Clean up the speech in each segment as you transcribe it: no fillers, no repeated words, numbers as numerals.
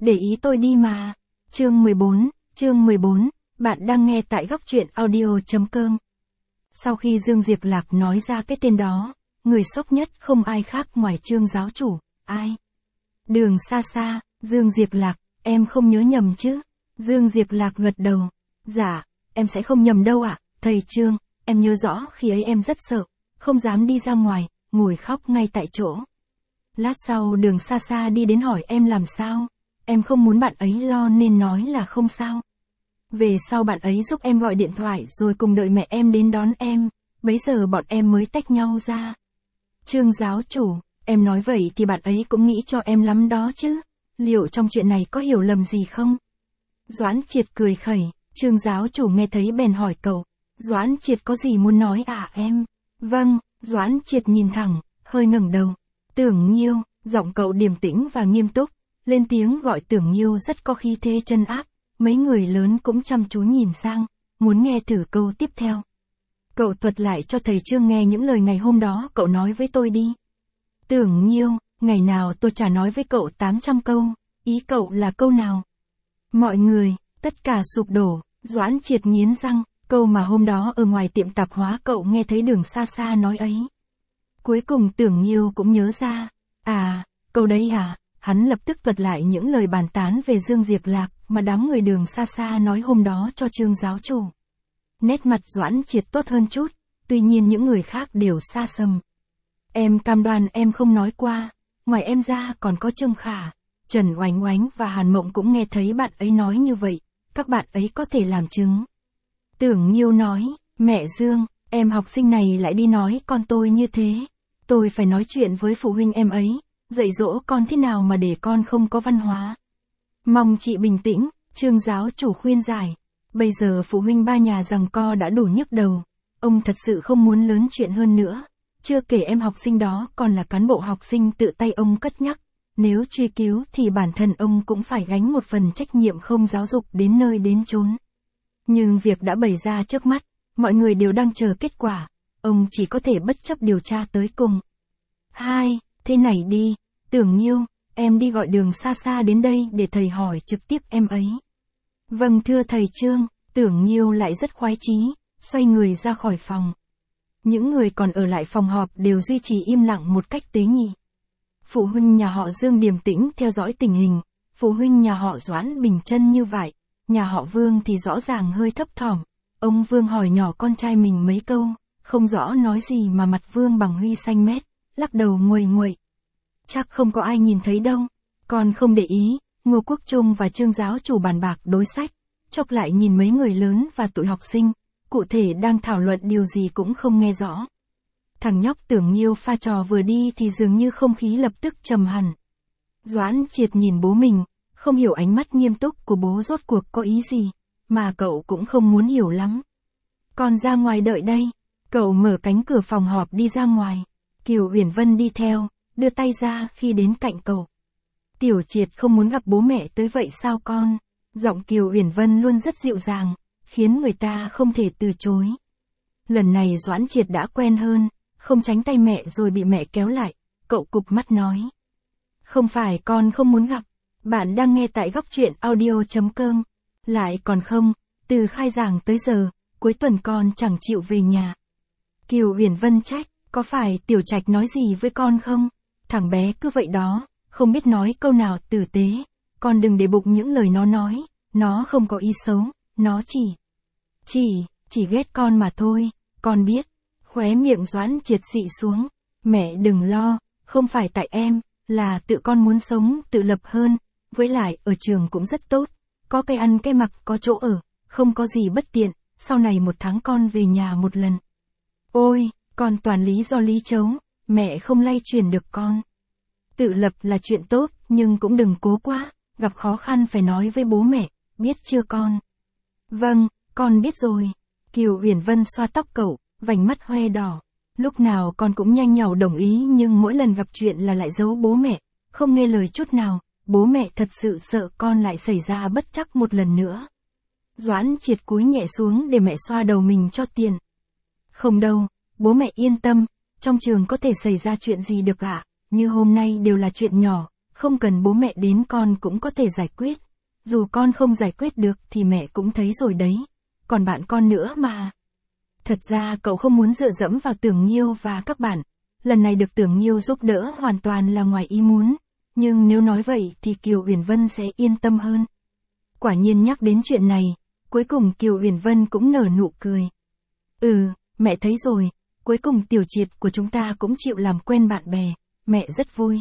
để ý tôi đi mà. Chương 14, bạn đang nghe tại góc truyện audio.com. Sau khi Dương Diệp Lạc nói ra cái tên đó, người sốc nhất không ai khác ngoài Trương giáo chủ, ai? Đường Sa Sa, Dương Diệp Lạc, em không nhớ nhầm chứ? Dương Diệp Lạc gật đầu. Dạ, em sẽ không nhầm đâu ạ, thầy Trương, em nhớ rõ khi ấy em rất sợ, không dám đi ra ngoài, ngồi khóc ngay tại chỗ. Lát sau Đường Sa Sa đi đến hỏi em làm sao, em không muốn bạn ấy lo nên nói là không sao. Về sau bạn ấy giúp em gọi điện thoại rồi cùng đợi mẹ em đến đón em, bấy giờ bọn em mới tách nhau ra. Trương giáo chủ, em nói vậy thì bạn ấy cũng nghĩ cho em lắm đó chứ, liệu trong chuyện này có hiểu lầm gì không? Doãn Triệt cười khẩy, Trương giáo chủ nghe thấy bèn hỏi cậu, Doãn Triệt có gì muốn nói à em? Vâng, Doãn Triệt nhìn thẳng, hơi ngẩng đầu. Tưởng Nhiêu, giọng cậu điềm tĩnh và nghiêm túc, lên tiếng gọi Tưởng Nhiêu rất có khí thế chân áp, mấy người lớn cũng chăm chú nhìn sang, muốn nghe thử câu tiếp theo. Cậu thuật lại cho thầy Trương nghe những lời ngày hôm đó cậu nói với tôi đi. Tưởng Nhiêu, ngày nào tôi chả nói với cậu 800 câu, ý cậu là câu nào? Mọi người, tất cả sụp đổ, Doãn Triệt nghiến răng, câu mà hôm đó ở ngoài tiệm tạp hóa cậu nghe thấy Đường Sa Sa nói ấy. Cuối cùng Tưởng Nhiêu cũng nhớ ra, à, câu đấy à, hắn lập tức thuật lại những lời bàn tán về Dương Diệp Lạc mà đám người Đường Sa Sa nói hôm đó cho Trương giáo chủ. Nét mặt Doãn Triệt tốt hơn chút, tuy nhiên những người khác đều xa xăm. Em cam đoan em không nói qua, ngoài em ra còn có Trương Khả, Trần Oánh Oánh và Hàn Mộng cũng nghe thấy bạn ấy nói như vậy, các bạn ấy có thể làm chứng. Tưởng Nhiêu nói, mẹ Dương, em học sinh này lại đi nói con tôi như thế. Tôi phải nói chuyện với phụ huynh em ấy, dạy dỗ con thế nào mà để con không có văn hóa. Mong chị bình tĩnh, Trương giáo chủ khuyên giải. Bây giờ phụ huynh ba nhà giằng co đã đủ nhức đầu. Ông thật sự không muốn lớn chuyện hơn nữa. Chưa kể em học sinh đó còn là cán bộ học sinh tự tay ông cất nhắc. Nếu truy cứu thì bản thân ông cũng phải gánh một phần trách nhiệm không giáo dục đến nơi đến chốn. Nhưng việc đã bày ra trước mắt, mọi người đều đang chờ kết quả. Ông chỉ có thể bất chấp điều tra tới cùng. Thế này đi, Tưởng Nhiêu, em đi gọi Đường Sa Sa đến đây để thầy hỏi trực tiếp em ấy. Vâng thưa thầy Trương, Tưởng Nhiêu lại rất khoái chí, xoay người ra khỏi phòng. Những người còn ở lại phòng họp đều duy trì im lặng một cách tế nhị. Phụ huynh nhà họ Dương điềm tĩnh theo dõi tình hình, phụ huynh nhà họ Doãn bình chân như vậy, nhà họ Vương thì rõ ràng hơi thấp thỏm. Ông Vương hỏi nhỏ con trai mình mấy câu, không rõ nói gì mà mặt Vương Bằng Huy xanh mét, lắc đầu nguầy nguậy. Chắc không có ai nhìn thấy đâu, con không để ý. Ngô Quốc Trung và Trương giáo chủ bàn bạc đối sách, chốc lại nhìn mấy người lớn và tụi học sinh, cụ thể đang thảo luận điều gì cũng không nghe rõ. Thằng nhóc Tưởng Nhiêu pha trò vừa đi thì dường như không khí lập tức trầm hẳn. Doãn Triệt nhìn bố mình, không hiểu ánh mắt nghiêm túc của bố rốt cuộc có ý gì, mà cậu cũng không muốn hiểu lắm. Con ra ngoài đợi đây, cậu mở cánh cửa phòng họp đi ra ngoài, Kiều Uyển Vân đi theo, đưa tay ra khi đến cạnh cậu. Tiểu Triệt không muốn gặp bố mẹ tới vậy sao con? Giọng Kiều Uyển Vân luôn rất dịu dàng, khiến người ta không thể từ chối. Lần này Doãn Triệt đã quen hơn, không tránh tay mẹ rồi bị mẹ kéo lại, cậu cụp mắt nói. Không phải con không muốn gặp, bạn đang nghe tại góc truyện audio.com. Lại còn không, từ khai giảng tới giờ, cuối tuần con chẳng chịu về nhà. Kiều Uyển Vân trách, có phải Tiểu Trạch nói gì với con không? Thằng bé cứ vậy đó, không biết nói câu nào tử tế, con đừng để bụng những lời nó nói, nó không có ý xấu, nó chỉ ghét con mà thôi, con biết. Khóe miệng Doãn Triệt xị xuống, mẹ đừng lo, không phải tại em, là tự con muốn sống tự lập hơn, với lại ở trường cũng rất tốt, có cái ăn cái mặc có chỗ ở, không có gì bất tiện, sau này 1 tháng con về nhà 1 lần. Ôi, con toàn lý do lý chấu, mẹ không lay chuyển được con. Tự lập là chuyện tốt, nhưng cũng đừng cố quá, gặp khó khăn phải nói với bố mẹ, biết chưa con? Vâng, con biết rồi. Kiều Uyển Vân xoa tóc cậu, vành mắt hoe đỏ. Lúc nào con cũng nhanh nhảu đồng ý nhưng mỗi lần gặp chuyện là lại giấu bố mẹ, không nghe lời chút nào, bố mẹ thật sự sợ con lại xảy ra bất trắc một lần nữa. Doãn Triệt cúi nhẹ xuống để mẹ xoa đầu mình cho tiền. Không đâu, bố mẹ yên tâm, trong trường có thể xảy ra chuyện gì được ạ, như hôm nay đều là chuyện nhỏ, không cần bố mẹ đến con cũng có thể giải quyết. Dù con không giải quyết được thì mẹ cũng thấy rồi đấy. Còn bạn con nữa mà. Thật ra cậu không muốn dựa dẫm vào Tưởng Nhiêu và các bạn. Lần này được Tưởng Nhiêu giúp đỡ hoàn toàn là ngoài ý muốn. Nhưng nếu nói vậy thì Kiều Uyển Vân sẽ yên tâm hơn. Quả nhiên nhắc đến chuyện này, cuối cùng Kiều Uyển Vân cũng nở nụ cười. Mẹ thấy rồi, cuối cùng Tiểu Triệt của chúng ta cũng chịu làm quen bạn bè, mẹ rất vui.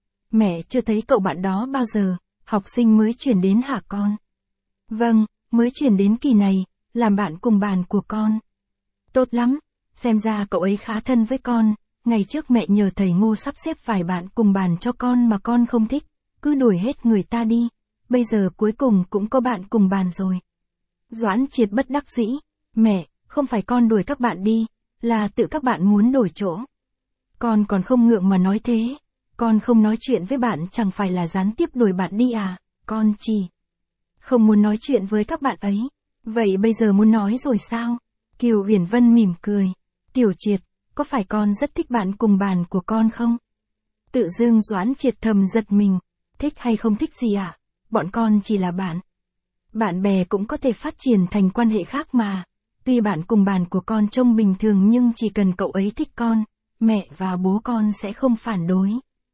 Mẹ chưa thấy cậu bạn đó bao giờ, học sinh mới chuyển đến hả con? Vâng, mới chuyển đến kỳ này, làm bạn cùng bàn của con. Tốt lắm, xem ra cậu ấy khá thân với con, ngày trước mẹ nhờ thầy Ngô sắp xếp vài bạn cùng bàn cho con mà con không thích, cứ đuổi hết người ta đi, bây giờ cuối cùng cũng có bạn cùng bàn rồi. Doãn Triệt bất đắc dĩ, mẹ, không phải con đuổi các bạn đi, là tự các bạn muốn đổi chỗ. Con còn không ngượng mà nói thế, con không nói chuyện với bạn chẳng phải là gián tiếp đuổi bạn đi à, con chỉ không muốn nói chuyện với các bạn ấy. Vậy bây giờ muốn nói rồi sao? Kiều Uyển Vân mỉm cười. Tiểu Triệt, có phải con rất thích bạn cùng bàn của con không? Tự dưng Doãn Triệt thầm giật mình. Thích hay không thích gì ạ? Bọn con chỉ là bạn. Bạn bè cũng có thể phát triển thành quan hệ khác mà. Tuy bạn cùng bàn của con trông bình thường nhưng chỉ cần cậu ấy thích con, mẹ và bố con sẽ không phản đối.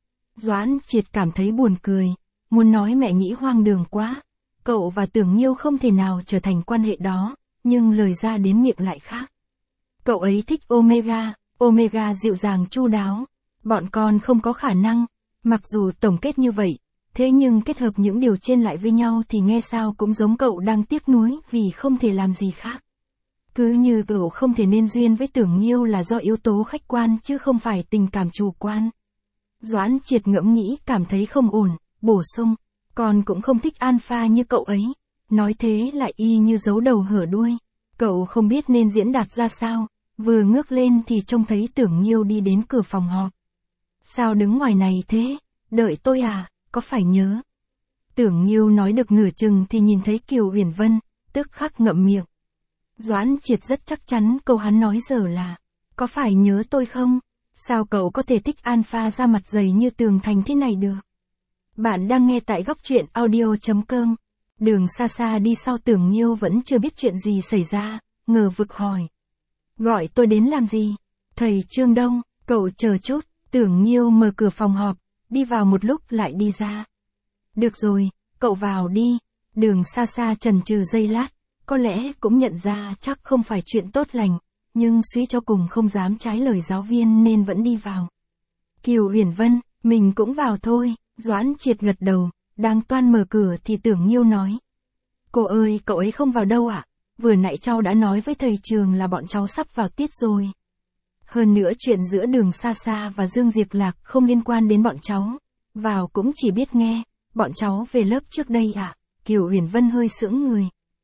Doãn Triệt cảm thấy buồn cười. Muốn nói mẹ nghĩ hoang đường quá. Cậu và Tưởng Nhiêu không thể nào trở thành quan hệ đó, nhưng lời ra đến miệng lại khác. Cậu ấy thích Omega, Omega dịu dàng chu đáo. Bọn con không có khả năng, mặc dù tổng kết như vậy, thế nhưng kết hợp những điều trên lại với nhau thì nghe sao cũng giống cậu đang tiếc nuối vì không thể làm gì khác. Cứ như cậu không thể nên duyên với Tưởng Nhiêu là do yếu tố khách quan chứ không phải tình cảm chủ quan. Doãn Triệt ngẫm nghĩ cảm thấy không ổn, bổ sung. Con cũng không thích alpha như cậu ấy. Nói thế lại y như giấu đầu hở đuôi. Cậu không biết nên diễn đạt ra sao. Vừa ngước lên thì trông thấy Tưởng Nhiêu đi đến cửa phòng họp. Sao đứng ngoài này thế? Đợi tôi à, có phải nhớ? Tưởng Nhiêu nói được nửa chừng thì nhìn thấy Kiều Uyển Vân, tức khắc ngậm miệng. Doãn Triệt rất chắc chắn câu hắn nói giờ là, có phải nhớ tôi không? Sao cậu có thể thích alpha da mặt dày như tường thành thế này được? Bạn đang nghe tại góc truyện audio.com. Đường xa xa đi sau Tưởng Nhiêu vẫn chưa biết chuyện gì xảy ra, ngờ vực hỏi. Gọi tôi đến làm gì? Thầy Trương Đông, cậu chờ chút. Tưởng Nhiêu mở cửa phòng họp, đi vào một lúc lại đi ra. Được rồi, cậu vào đi. Đường xa xa chần chừ giây lát, có lẽ cũng nhận ra chắc không phải chuyện tốt lành, nhưng suy cho cùng không dám trái lời giáo viên nên vẫn đi vào. Kiều Uyển Vân, mình cũng vào thôi. Doãn Triệt gật đầu, đang toan mở cửa thì Tưởng Nhiêu nói. Cô ơi, cậu ấy không vào đâu ạ? Vừa nãy cháu đã nói với thầy trường là bọn cháu sắp vào tiết rồi. Hơn nữa chuyện giữa Đường Xa Xa và Dương Diệp Lạc không liên quan đến bọn cháu. Vào cũng chỉ biết nghe, bọn cháu về lớp trước đây ạ. Kiều Uyển Vân hơi sững người.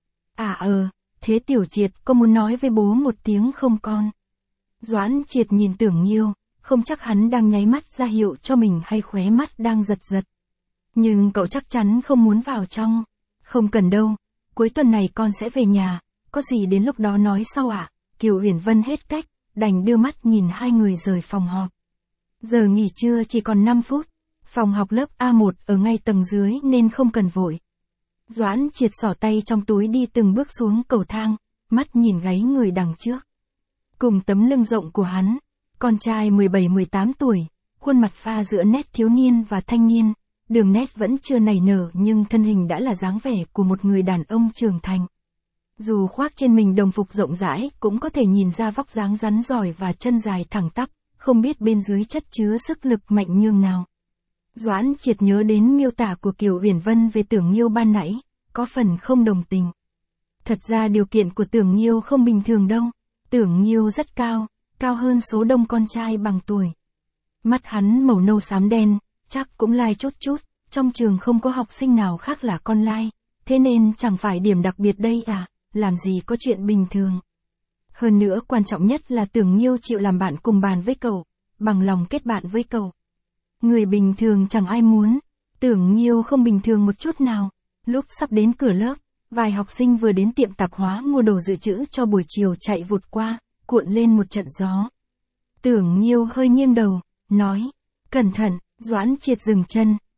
Thế Tiểu Triệt có muốn nói với bố một tiếng không con? Doãn Triệt nhìn Tưởng Nhiêu. Không chắc hắn đang nháy mắt ra hiệu cho mình hay khóe mắt đang giật giật. Nhưng cậu chắc chắn không muốn vào trong. Không cần đâu, cuối tuần này con sẽ về nhà, có gì đến lúc đó nói sau ạ. Kiều Uyển Vân hết cách, đành đưa mắt nhìn hai người rời phòng họp. Giờ nghỉ trưa chỉ còn 5 phút, phòng học lớp A1 ở ngay tầng dưới nên không cần vội. Doãn Triệt xỏ tay trong túi đi từng bước xuống cầu thang, mắt nhìn gáy người đằng trước. Cùng tấm lưng rộng của hắn. Con trai 17-18 tuổi, khuôn mặt pha giữa nét thiếu niên và thanh niên, đường nét vẫn chưa nảy nở nhưng thân hình đã là dáng vẻ của một người đàn ông trưởng thành. Dù khoác trên mình đồng phục rộng rãi cũng có thể nhìn ra vóc dáng rắn giỏi và chân dài thẳng tắp, không biết bên dưới chất chứa sức lực mạnh nhường nào. Doãn Triệt nhớ đến miêu tả của Kiều Uyển Vân về Tưởng Nhiêu ban nãy, có phần không đồng tình. Thật ra điều kiện của Tưởng Nhiêu không bình thường đâu, Tưởng Nhiêu rất cao. Cao hơn số đông con trai bằng tuổi. Mắt hắn màu nâu xám đen, chắc cũng lai chút chút, trong trường không có học sinh nào khác là con lai, thế nên chẳng phải điểm đặc biệt đây à, làm gì có chuyện bình thường. Hơn nữa quan trọng nhất là Tưởng Nhiêu chịu làm bạn cùng bàn với cậu, bằng lòng kết bạn với cậu. Người bình thường chẳng ai muốn, Tưởng Nhiêu không bình thường một chút nào. Lúc sắp đến cửa lớp, vài học sinh vừa đến tiệm tạp hóa mua đồ dự trữ cho buổi chiều chạy vụt qua. Cuộn lên một trận gió. Tưởng Nhiêu hơi nghiêng đầu, nói, cẩn thận. Doãn Triệt dừng chân,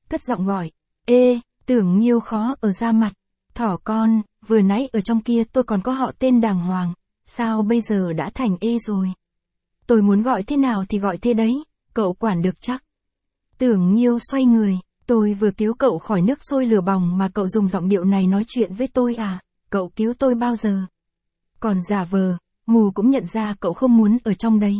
cất giọng gọi. Ê, Tưởng Nhiêu khó ở ra mặt. Thỏ con, vừa nãy ở trong kia tôi còn có họ tên đàng hoàng, sao bây giờ đã thành ê rồi? Tôi muốn gọi thế nào thì gọi thế đấy, cậu quản được chắc. Tưởng Nhiêu xoay người, tôi vừa cứu cậu khỏi nước sôi lửa bỏng mà cậu dùng giọng điệu này nói chuyện với tôi à, cậu cứu tôi bao giờ? Còn giả vờ, mù cũng nhận ra cậu không muốn ở trong đấy.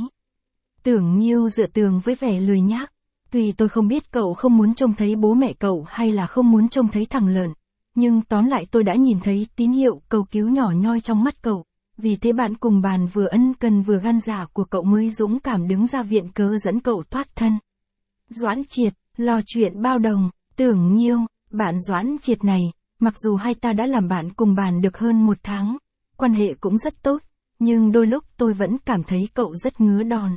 Tưởng Nhiêu dựa tường với vẻ lười nhác. Tuy tôi không biết cậu không muốn trông thấy bố mẹ cậu hay là không muốn trông thấy thằng lợn, nhưng tóm lại tôi đã nhìn thấy tín hiệu cầu cứu nhỏ nhoi trong mắt cậu. Vì thế bạn cùng bàn vừa ân cần vừa gan dạ của cậu mới dũng cảm đứng ra viện cớ dẫn cậu thoát thân. Doãn Triệt, lo chuyện bao đồng, Tưởng Nhiêu, bạn Doãn Triệt này, mặc dù hai ta đã làm bạn cùng bàn được hơn 1 tháng, quan hệ cũng rất tốt, nhưng đôi lúc tôi vẫn cảm thấy cậu rất ngứa đòn.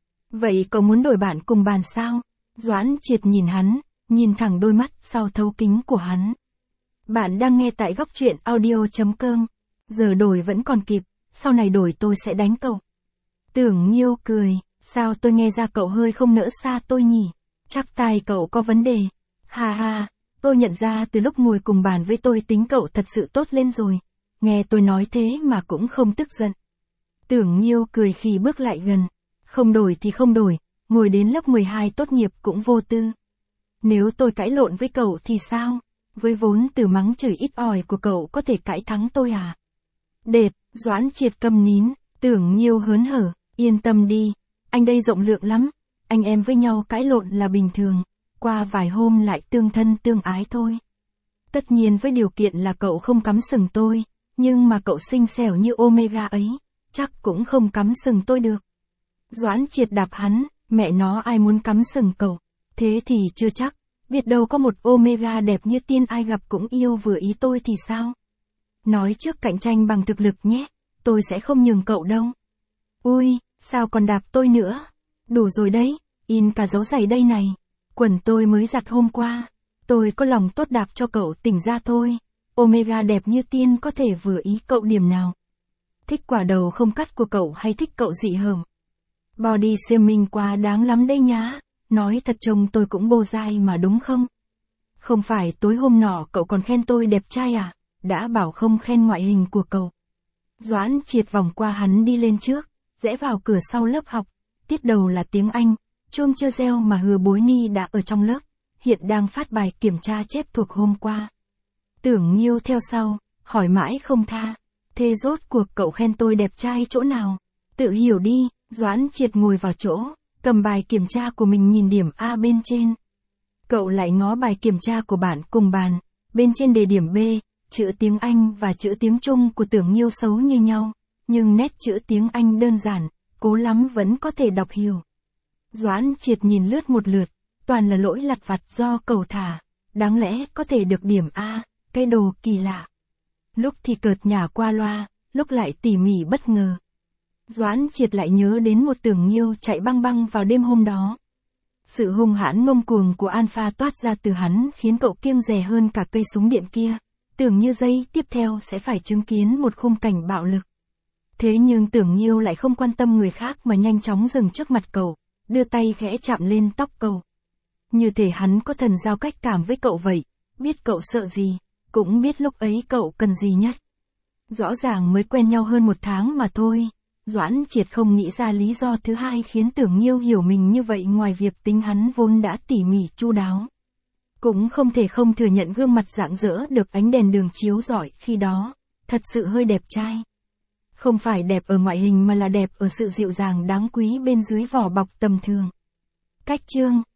Vậy cậu muốn đổi bạn cùng bàn sao? Doãn Triệt nhìn hắn, nhìn thẳng đôi mắt sau thấu kính của hắn. Bạn đang nghe tại góc truyện audio.com. Giờ đổi vẫn còn kịp, sau này đổi tôi sẽ đánh cậu. Tưởng Nhiêu cười, sao tôi nghe ra cậu hơi không nỡ xa tôi nhỉ? Chắc tai cậu có vấn đề. Ha ha, tôi nhận ra từ lúc ngồi cùng bàn với tôi tính cậu thật sự tốt lên rồi. Nghe tôi nói thế mà cũng không tức giận. Tưởng Nhiêu cười khi bước lại gần. Không đổi thì không đổi, ngồi đến lớp 12 tốt nghiệp cũng vô tư. Nếu tôi cãi lộn với cậu thì sao? Với vốn từ mắng chửi ít ỏi của cậu có thể cãi thắng tôi à? Đệt, Doãn Triệt câm nín, Tưởng Nhiêu hớn hở, yên tâm đi, anh đây rộng lượng lắm, anh em với nhau cãi lộn là bình thường, qua vài hôm lại tương thân tương ái thôi. Tất nhiên với điều kiện là cậu không cắm sừng tôi, nhưng mà cậu xinh xẻo như Omega ấy, chắc cũng không cắm sừng tôi được. Doãn Triệt đạp hắn, mẹ nó ai muốn cắm sừng cậu, thế thì chưa chắc, biết đâu có một Omega đẹp như tiên ai gặp cũng yêu vừa ý tôi thì sao? Nói trước cạnh tranh bằng thực lực nhé, tôi sẽ không nhường cậu đâu. Ui, sao còn đạp tôi nữa? Đủ rồi đấy, in cả dấu giày đây này. Quần tôi mới giặt hôm qua. Tôi có lòng tốt đạp cho cậu tỉnh ra thôi. Omega đẹp như tiên có thể vừa ý cậu điểm nào? Thích quả đầu không cắt của cậu hay thích cậu dị hợm? Body shaming quá đáng lắm đây nhá. Nói thật trông tôi cũng bô dai mà đúng không? Không phải tối hôm nọ cậu còn khen tôi đẹp trai à? Đã bảo không khen ngoại hình của cậu. Doãn Triệt vòng qua hắn đi lên trước, rẽ vào cửa sau lớp học. Tiết đầu là tiếng Anh, chuông chưa reo mà Hứa Bối Ni đã ở trong lớp, hiện đang phát bài kiểm tra chép thuộc hôm qua. Tưởng Nhiêu theo sau, hỏi mãi không tha. Thế rốt cuộc cậu khen tôi đẹp trai chỗ nào? Tự hiểu đi. Doãn Triệt ngồi vào chỗ, cầm bài kiểm tra của mình nhìn điểm A bên trên. Cậu lại ngó bài kiểm tra của bạn cùng bàn, bên trên đề điểm B, chữ tiếng Anh và chữ tiếng Trung của Tưởng Nhiêu xấu như nhau, nhưng nét chữ tiếng Anh đơn giản, cố lắm vẫn có thể đọc hiểu. Doãn Triệt nhìn lướt một lượt, toàn là lỗi lặt vặt do cậu thả, đáng lẽ có thể được điểm A, cái đồ kỳ lạ. Lúc thì cợt nhả qua loa, lúc lại tỉ mỉ bất ngờ. Doãn Triệt lại nhớ đến một Tưởng Nhiêu chạy băng băng vào đêm hôm đó. Sự hung hãn ngông cuồng của Alpha toát ra từ hắn khiến cậu kiêng dè hơn cả cây súng điện kia, tưởng như giây tiếp theo sẽ phải chứng kiến một khung cảnh bạo lực. Thế nhưng Tưởng Nhiêu lại không quan tâm người khác mà nhanh chóng dừng trước mặt cậu, đưa tay khẽ chạm lên tóc cậu. Như thể hắn có thần giao cách cảm với cậu vậy, biết cậu sợ gì, cũng biết lúc ấy cậu cần gì nhất. Rõ ràng mới quen nhau hơn 1 tháng mà thôi. Doãn Triệt không nghĩ ra lý do thứ hai khiến Tưởng Nhiêu hiểu mình như vậy ngoài việc tính hắn vốn đã tỉ mỉ chu đáo. Cũng không thể không thừa nhận gương mặt rạng rỡ được ánh đèn đường chiếu rọi khi đó, thật sự hơi đẹp trai. Không phải đẹp ở ngoại hình mà là đẹp ở sự dịu dàng đáng quý bên dưới vỏ bọc tầm thường. Cách chương